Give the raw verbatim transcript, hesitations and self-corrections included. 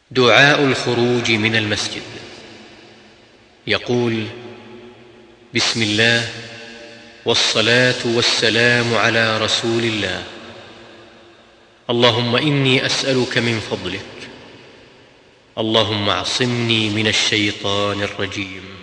دعاء الخروج من المسجد. يقول: بسم الله والصلاة والسلام على رسول الله. اللهم إني أسألك من فضلك. اللهم اعصمني من الشيطان الرجيم.